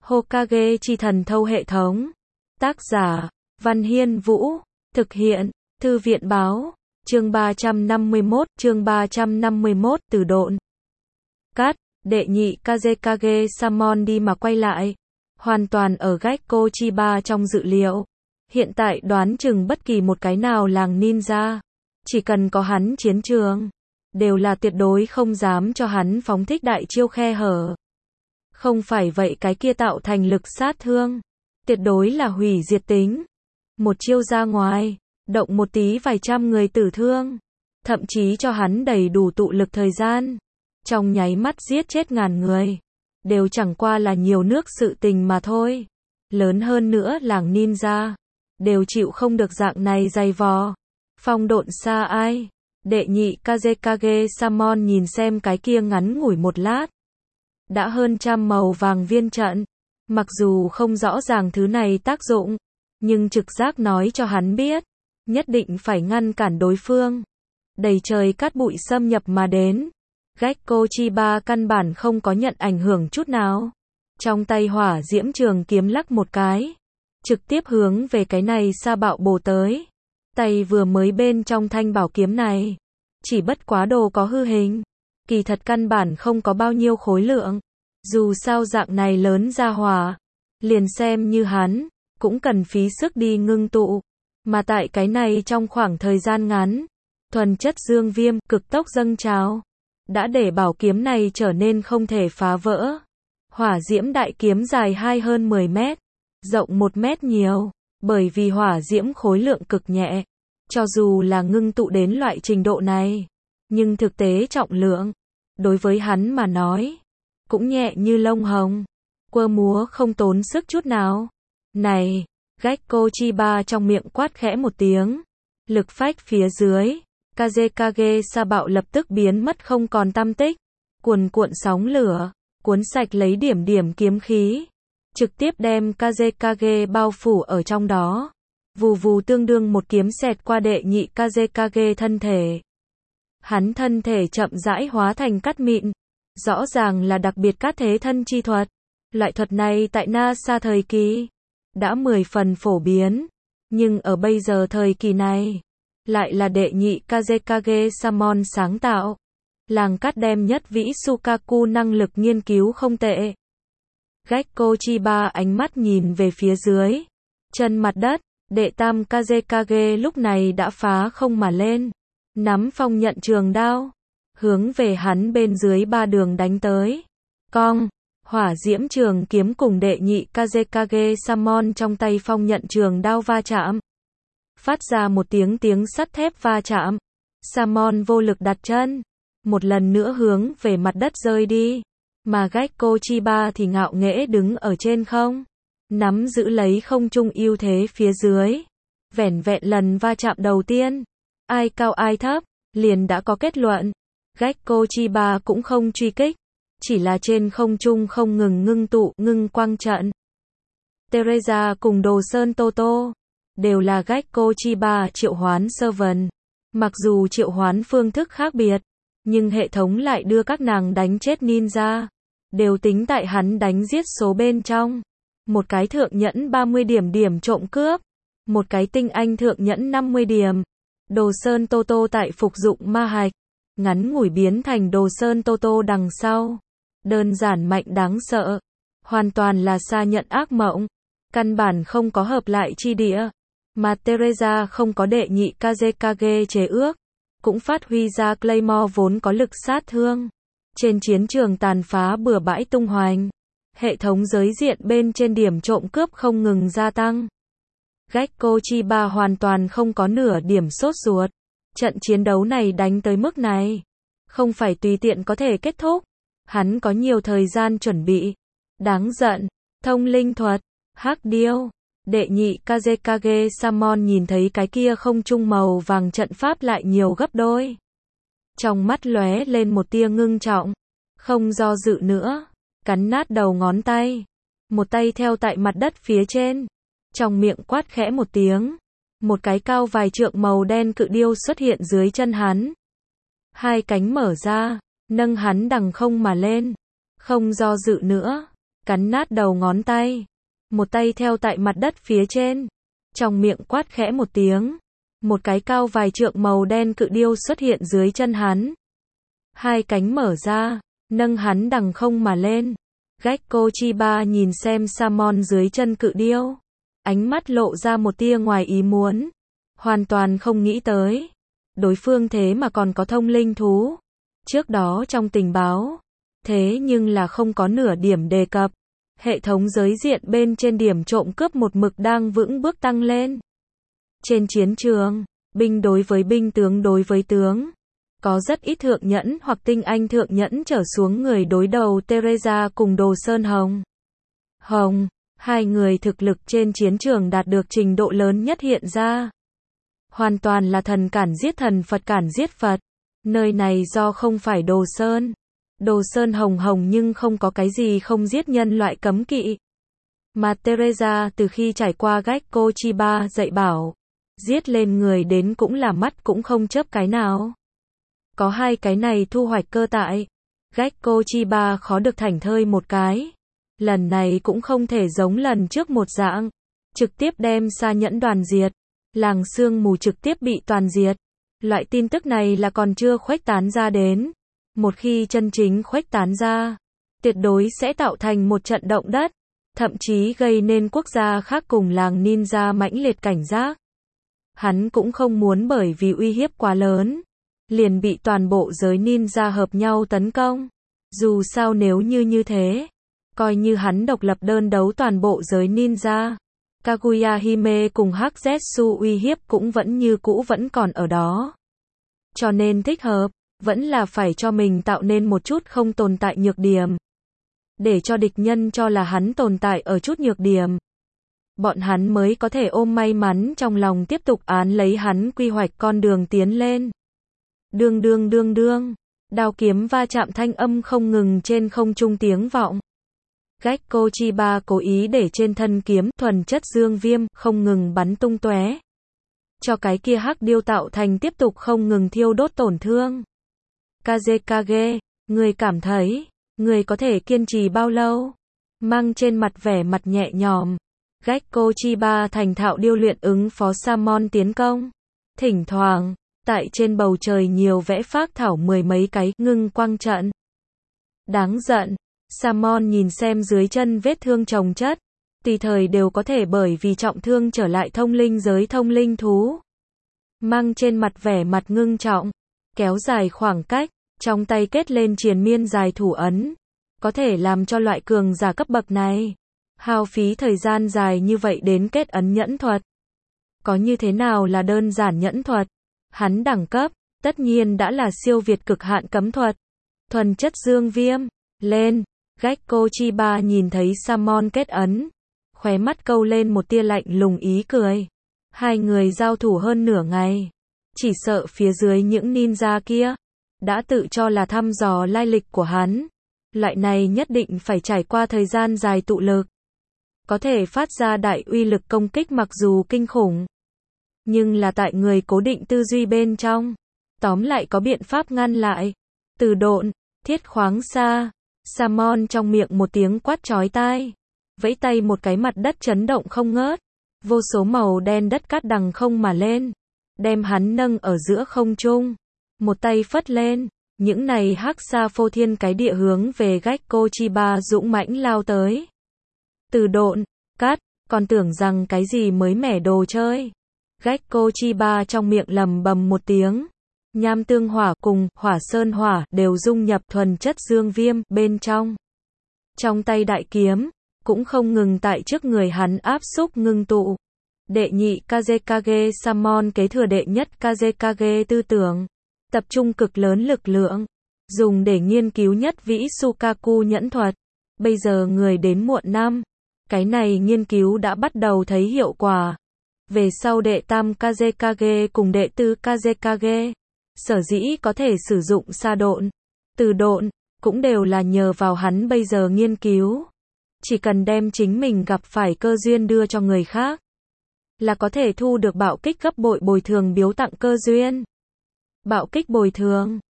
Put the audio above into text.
Hokage chi thần thâu hệ thống. Tác giả, Văn Hiên Vũ. Thực hiện, Thư viện báo. Chương 351, từ độn. Cắt, đệ nhị Kazekage Samon đi mà quay lại. Hoàn toàn ở Gekko Chiba trong dự liệu. Hiện tại đoán chừng bất kỳ một cái nào làng ninja, chỉ cần có hắn chiến trường, đều là tuyệt đối không dám cho hắn phóng thích đại chiêu khe hở. Không phải vậy cái kia tạo thành lực sát thương, tuyệt đối là hủy diệt tính. Một chiêu ra ngoài, động một tí vài trăm người tử thương, thậm chí cho hắn đầy đủ tụ lực thời gian, trong nháy mắt giết chết ngàn người, đều chẳng qua là nhiều nước sự tình mà thôi. Lớn hơn nữa làng ninja, đều chịu không được dạng này dày vò. Phong độn xa ai? Đệ nhị Kazekage Samon nhìn xem cái kia ngắn ngủi một lát, đã hơn trăm màu vàng viên trận. Mặc dù không rõ ràng thứ này tác dụng, nhưng trực giác nói cho hắn biết, nhất định phải ngăn cản đối phương. Đầy trời cát bụi xâm nhập mà đến. Gekko Chiba căn bản không có nhận ảnh hưởng chút nào. Trong tay hỏa diễm trường kiếm lắc một cái, trực tiếp hướng về cái này sa bạo bổ tới. Tay vừa mới bên trong thanh bảo kiếm này, chỉ bất quá đồ có hư hình, kỳ thật căn bản không có bao nhiêu khối lượng. Dù sao dạng này lớn ra hỏa, liền xem như hắn, cũng cần phí sức đi ngưng tụ. Mà tại cái này trong khoảng thời gian ngắn, thuần chất dương viêm, cực tốc dâng trào, đã để bảo kiếm này trở nên không thể phá vỡ. Hỏa diễm đại kiếm dài hơn 10 mét, rộng 1 mét nhiều, bởi vì hỏa diễm khối lượng cực nhẹ. Cho dù là ngưng tụ đến loại trình độ này, nhưng thực tế trọng lượng, đối với hắn mà nói, cũng nhẹ như lông hồng, quơ múa không tốn sức chút nào. Này, Gekko Chiba trong miệng quát khẽ một tiếng, lực phách phía dưới, Kazekage sa bạo lập tức biến mất không còn tăm tích, cuồn cuộn sóng lửa, cuốn sạch lấy điểm điểm kiếm khí, trực tiếp đem Kazekage bao phủ ở trong đó. Vù vù tương đương một kiếm xẹt qua đệ nhị Kazekage thân thể. Hắn thân thể chậm rãi hóa thành cát mịn, rõ ràng là đặc biệt cát thế thân chi thuật. Loại thuật này tại NASA thời kỳ đã 10 phần phổ biến, nhưng ở bây giờ thời kỳ này, lại là đệ nhị Kazekage Samon sáng tạo. Làng cát đem nhất vĩ Sukaku năng lực nghiên cứu không tệ. Gekko Chiba ánh mắt nhìn về phía dưới, chân mặt đất, đệ tam Kazekage lúc này đã phá không mà lên, nắm phong nhận trường đao, hướng về hắn bên dưới 3 đường đánh tới. Cong, hỏa diễm trường kiếm cùng đệ nhị Kazekage Samon trong tay phong nhận trường đao va chạm. Phát ra một tiếng sắt thép va chạm. Samon vô lực đặt chân, một lần nữa hướng về mặt đất rơi đi, mà Gekko Chiba thì ngạo nghễ đứng ở trên không, nắm giữ lấy không trung ưu thế phía dưới. Vẻn vẹn lần va chạm đầu tiên, ai cao ai thấp, liền đã có kết luận. Gekko Chiba cũng không truy kích, chỉ là trên không trung không ngừng ngưng tụ, ngưng quang trận. Teresa cùng Đồ Sơn Toto đều là Gekko Chiba triệu hoán servant. Mặc dù triệu hoán phương thức khác biệt, nhưng hệ thống lại đưa các nàng đánh chết ninja, đều tính tại hắn đánh giết số bên trong. Một cái thượng nhẫn 30 điểm trộm cướp, một cái tinh anh thượng nhẫn 50 điểm. Đồ Sơn Toto tại phục dụng ma hạch, ngắn ngủi biến thành Đồ Sơn Toto đằng sau. Đơn giản mạnh đáng sợ, hoàn toàn là xa nhận ác mộng, căn bản không có hợp lại chi địa. Mà Teresa không có đệ nhị Kazekage chế ước, cũng phát huy ra Claymore vốn có lực sát thương. Trên chiến trường tàn phá bừa bãi tung hoành, hệ thống giới diện bên trên điểm trộm cướp không ngừng gia tăng. Gekko Chiba hoàn toàn không có nửa điểm sốt ruột. Trận chiến đấu này đánh tới mức này, không phải tùy tiện có thể kết thúc. Hắn có nhiều thời gian chuẩn bị. Đáng giận, thông linh thuật, hắc điêu. Đệ nhị Kazekage Samon nhìn thấy cái kia không trung màu vàng trận pháp lại nhiều gấp đôi. Trong mắt lóe lên một tia ngưng trọng, không do dự nữa, cắn nát đầu ngón tay, một tay theo tại mặt đất phía trên, trong miệng quát khẽ một tiếng, một cái cao vài trượng màu đen cự điêu xuất hiện dưới chân hắn. Hai cánh mở ra, nâng hắn đằng không mà lên, không do dự nữa, cắn nát đầu ngón tay. Một tay theo tại mặt đất phía trên. Trong miệng quát khẽ một tiếng. Một cái cao vài trượng màu đen cự điêu xuất hiện dưới chân hắn. Hai cánh mở ra, nâng hắn đằng không mà lên. Gekko Chiba nhìn xem Samon dưới chân cự điêu. Ánh mắt lộ ra một tia ngoài ý muốn. Hoàn toàn không nghĩ tới. Đối phương thế mà còn có thông linh thú. Trước đó trong tình báo. Thế nhưng là không có nửa điểm đề cập. Hệ thống giới diện bên trên điểm trộm cướp một mực đang vững bước tăng lên. Trên chiến trường, binh đối với binh, tướng đối với tướng. Có rất ít thượng nhẫn hoặc tinh anh thượng nhẫn trở xuống người đối đầu Teresa cùng Đồ Sơn Hồng. Hai người thực lực trên chiến trường đạt được trình độ lớn nhất hiện ra. Hoàn toàn là thần cản giết thần, Phật cản giết Phật. Nơi này do không phải Đồ Sơn Hồng nhưng không có cái gì không giết nhân loại cấm kỵ. Mà Teresa từ khi trải qua Gekko Chiba dạy bảo, giết lên người đến cũng là mắt cũng không chớp cái nào. Có hai cái này thu hoạch cơ tại. Gekko Chiba khó được thảnh thơi một cái. Lần này cũng không thể giống lần trước một dạng. Trực tiếp đem Sa Nhẫn đoàn diệt. Làng sương mù trực tiếp bị toàn diệt. Loại tin tức này là còn chưa khuếch tán ra đến. Một khi chân chính khuếch tán ra, tuyệt đối sẽ tạo thành một trận động đất. Thậm chí gây nên quốc gia khác cùng làng ninja mãnh liệt cảnh giác. Hắn cũng không muốn bởi vì uy hiếp quá lớn, liền bị toàn bộ giới ninja hợp nhau tấn công. Dù sao nếu như thế, coi như hắn độc lập đơn đấu toàn bộ giới ninja, Kaguya Hime cùng Hắc Zetsu uy hiếp cũng vẫn như cũ vẫn còn ở đó. Cho nên thích hợp, vẫn là phải cho mình tạo nên một chút không tồn tại nhược điểm. Để cho địch nhân cho là hắn tồn tại ở chút nhược điểm. Bọn hắn mới có thể ôm may mắn trong lòng tiếp tục án lấy hắn quy hoạch con đường tiến lên. Đương, đao kiếm va chạm thanh âm không ngừng trên không trung tiếng vọng. Gekko Chiba cố ý để trên thân kiếm thuần chất dương viêm không ngừng bắn tung tóe, cho cái kia hắc điêu tạo thành tiếp tục không ngừng thiêu đốt tổn thương. Kazekage, người cảm thấy, người có thể kiên trì bao lâu? Mang trên mặt vẻ mặt nhẹ nhõm. Gekko Chiba thành thạo điêu luyện ứng phó Samon tiến công. Thỉnh thoảng, tại trên bầu trời nhiều vẽ phác thảo mười mấy cái ngưng quang trận. Đáng giận, Samon nhìn xem dưới chân vết thương chồng chất, tùy thời đều có thể bởi vì trọng thương trở lại thông linh giới thông linh thú. Mang trên mặt vẻ mặt ngưng trọng, kéo dài khoảng cách, trong tay kết lên triền miên dài thủ ấn, có thể làm cho loại cường giả cấp bậc này hao phí thời gian dài như vậy đến kết ấn nhẫn thuật. Có như thế nào là đơn giản nhẫn thuật? Hắn đẳng cấp, tất nhiên đã là siêu việt cực hạn cấm thuật. Thuần chất dương viêm, lên, Gekko Chiba nhìn thấy Samon kết ấn, khóe mắt câu lên một tia lạnh lùng ý cười. Hai người giao thủ hơn nửa ngày, chỉ sợ phía dưới những ninja kia đã tự cho là thăm dò lai lịch của hắn. Loại này nhất định phải trải qua thời gian dài tụ lực, có thể phát ra đại uy lực công kích mặc dù kinh khủng, nhưng là tại người cố định tư duy bên trong, tóm lại có biện pháp ngăn lại. Từ độn, thiết khoáng xa, Samon trong miệng một tiếng quát chói tai, vẫy tay một cái mặt đất chấn động không ngớt, vô số màu đen đất cát đằng không mà lên, đem hắn nâng ở giữa không trung, một tay phất lên, những này hắc sa phô thiên cái địa hướng về Gekko Chiba dũng mãnh lao tới. Từ độn, cát, còn tưởng rằng cái gì mới mẻ đồ chơi. Gekko Chiba trong miệng lầm bầm một tiếng. Nham tương hỏa cùng hỏa sơn hỏa đều dung nhập thuần chất dương viêm bên trong. Trong tay đại kiếm, cũng không ngừng tại trước người hắn áp xúc ngưng tụ. Đệ nhị Kazekage Samon kế thừa đệ nhất Kazekage tư tưởng, tập trung cực lớn lực lượng, dùng để nghiên cứu nhất vĩ Sukaku nhẫn thuật. Bây giờ người đến muộn năm, cái này nghiên cứu đã bắt đầu thấy hiệu quả. Về sau đệ tam Kazekage cùng đệ tứ Kazekage, sở dĩ có thể sử dụng sa độn, từ độn, cũng đều là nhờ vào hắn bây giờ nghiên cứu. Chỉ cần đem chính mình gặp phải cơ duyên đưa cho người khác, là có thể thu được bạo kích gấp bội bồi thường biếu tặng cơ duyên. Bạo kích bồi thường,